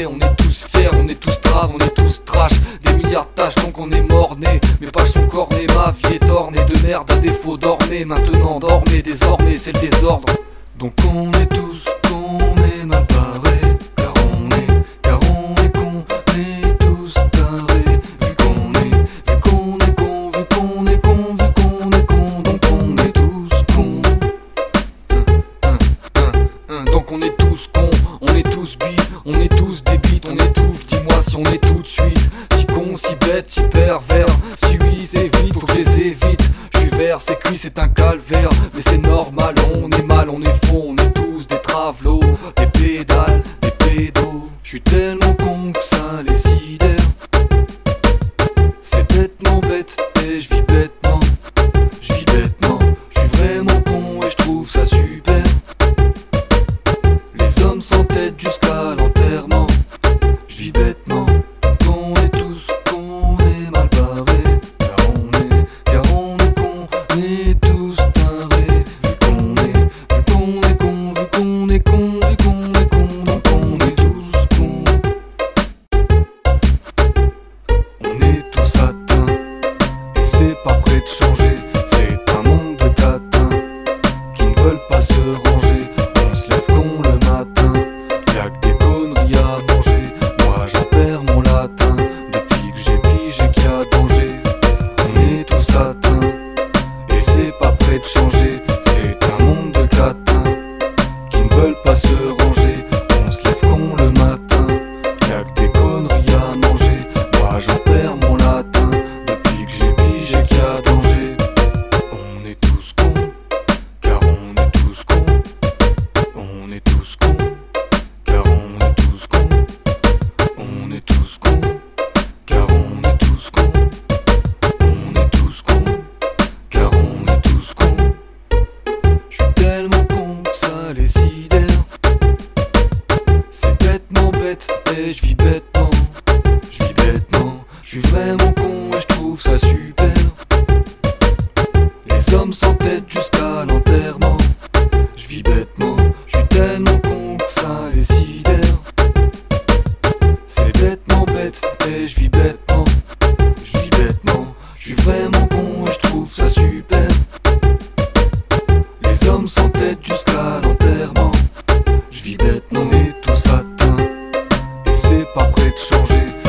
idées. On est tous fiers, on est tous traves, on est tous trash. Des milliards de tâches donc on est mort-né. Mes pages sont cornées, ma vie est ornée de merde à défaut dormez. Maintenant dormez, désormais c'est le désordre. Donc on est tous cons, on est mal barrés. Car on est con, on est tous tarés. Vu qu'on est con, vu qu'on est con, vu qu'on est con, donc on est tous cons. Donc on est tous cons, on est tous billes, on est tous des bites, on étouffe. Dis-moi si on est tout de suite si con, si bête, si pervers. Si oui c'est vite, faut que je les évite. Je suis vert, c'est cuit, c'est un calvaire. Mais c'est normal, on est mal, on est faux. On est tous des travelots, des pédales, des pédos. Je suis tellement con que ça les sidère. C'est bêtement bête et je vis bêtement. Je vis bêtement, je suis vraiment con et je trouve ça super. Les hommes sans tête jusqu'à l'enterrement. Je vis bêtement, on est tous cons, on est mal barrés. Car on est con, on est tous tarés. Vu qu'on est con, vu qu'on est con, vu qu'on est con, donc on est tous cons. On est tous atteints et c'est pas prêt de changer. C'est un monde de catins qui ne veulent pas se ranger. On se lève con le matin, y'a que des conneries à manger. Moi j'en perds mon latin depuis que j'ai pigé qu'il y a danger. On est tous atteints et c'est pas prêt de changer. C'est un monde de catins qui ne veulent pas se ranger. On se lève con le matin, y'a que des conneries à manger. Moi j'en perds mon latin depuis que j'ai pigé qu'il y a danger. On est tous cons, car on est tous cons. On est tous cons, car on est tous cons. On est tous cons, car on est tous cons. On est tous cons, car on est tous cons. Je suis tellement con que ça les sidère. C'est bêtement bête et je vis bêtement. Je vis bêtement, je suis vraiment con et je trouve ça super. Les hommes sans tête jusqu'à l'enterrement. Je vis bêtement, je suis tellement con que ça les sidère. C'est bêtement bête et je vis bêtement. Je vis bêtement, je suis vraiment con et je trouve ça super. Les hommes sans tête jusqu'à l'enterrement. Je vis bêtement, on est tous atteints et c'est pas prêt de changer.